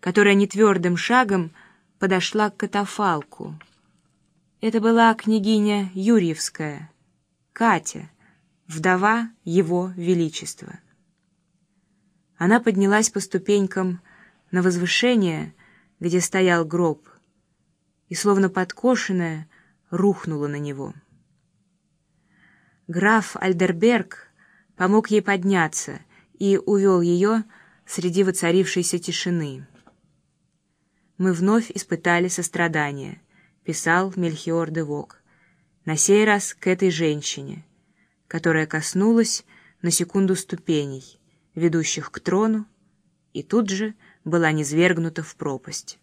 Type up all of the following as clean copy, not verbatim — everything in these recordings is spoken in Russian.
которая нетвердым шагом подошла к катафалку. Это была княгиня Юрьевская, Катя, вдова Его Величества. Она поднялась по ступенькам на возвышение, где стоял гроб, и, словно подкошенная, рухнула на него. Граф Альдерберг помог ей подняться и увел ее среди воцарившейся тишины. «Мы вновь испытали сострадание», — писал Мельхиор де Вог, на сей раз к этой женщине, которая коснулась на секунду ступеней, ведущих к трону, и тут же была низвергнута в пропасть.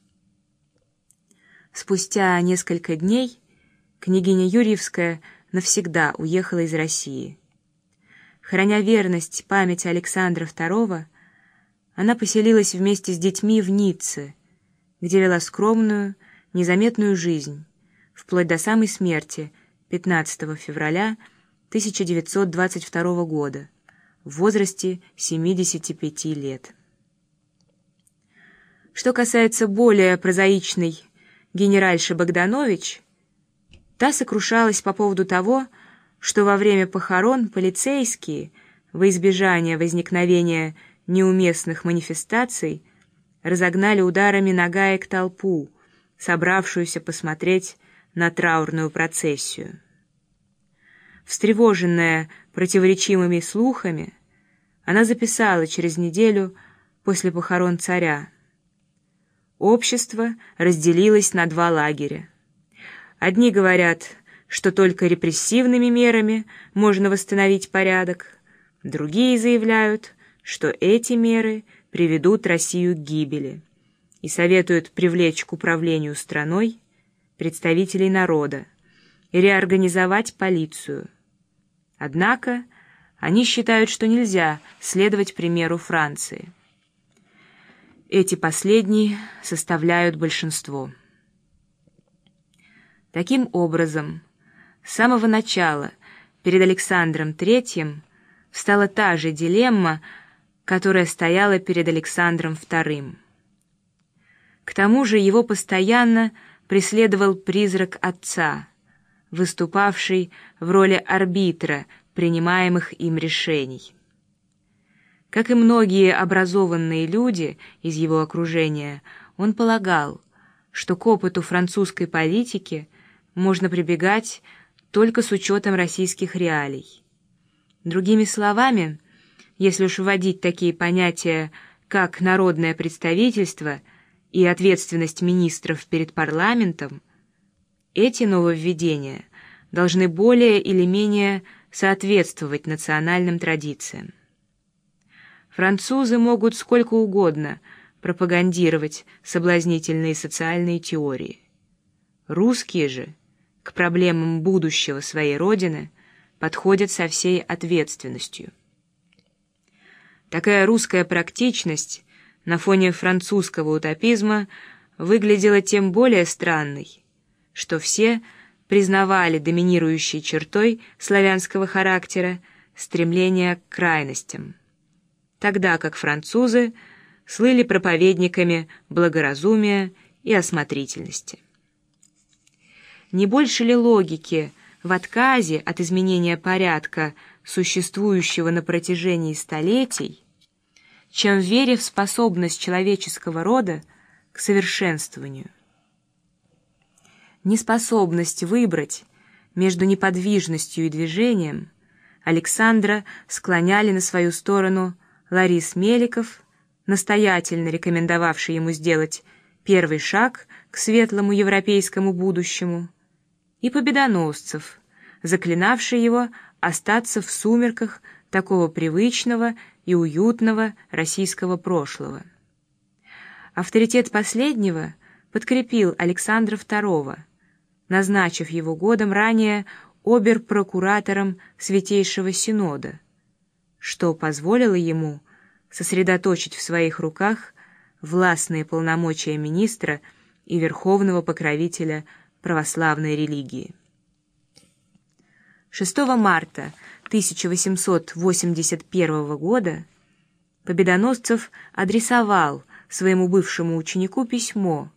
Спустя несколько дней княгиня Юрьевская навсегда уехала из России. Храня верность памяти Александра II, она поселилась вместе с детьми в Ницце, где вела скромную, незаметную жизнь, вплоть до самой смерти 15 февраля 1922 года, в возрасте 75 лет. Что касается более прозаичной генеральши Богданович, та сокрушалась по поводу того, что во время похорон полицейские, во избежание возникновения неуместных манифестаций, разогнали ударами нагаек толпу, собравшуюся посмотреть на траурную процессию. Встревоженная противоречивыми слухами, она записала через неделю после похорон царя: «Общество разделилось на два лагеря. Одни говорят, что только репрессивными мерами можно восстановить порядок, другие заявляют, что эти меры приведут Россию к гибели, и советуют привлечь к управлению страной представителей народа и реорганизовать полицию. Однако они считают, что нельзя следовать примеру Франции. Эти последние составляют большинство». Таким образом, с самого начала перед Александром III встала та же дилемма, которая стояла перед Александром II. К тому же его постоянно преследовал призрак отца, выступавший в роли арбитра принимаемых им решений. Как и многие образованные люди из его окружения, он полагал, что к опыту французской политики можно прибегать только с учетом российских реалий. Другими словами, если уж вводить такие понятия, как народное представительство и ответственность министров перед парламентом, эти нововведения должны более или менее соответствовать национальным традициям. Французы могут сколько угодно пропагандировать соблазнительные социальные теории. Русские же к проблемам будущего своей родины подходят со всей ответственностью. Такая русская практичность на фоне французского утопизма выглядела тем более странной, что все признавали доминирующей чертой славянского характера стремление к крайностям, тогда как французы слыли проповедниками благоразумия и осмотрительности. Не больше ли логики в отказе от изменения порядка, существующего на протяжении столетий, чем в вере в способность человеческого рода к совершенствованию? Неспособность выбрать между неподвижностью и движением Александра склоняли на свою сторону Ларис Меликов, настоятельно рекомендовавший ему сделать первый шаг к светлому европейскому будущему, и Победоносцев, заклинавший его остаться в сумерках такого привычного и уютного российского прошлого. Авторитет последнего подкрепил Александра II, назначив его годом ранее обер-прокуратором Святейшего Синода, что позволило ему сосредоточить в своих руках властные полномочия министра и верховного покровителя православной религии. 6 марта 1881 года Победоносцев адресовал своему бывшему ученику письмо,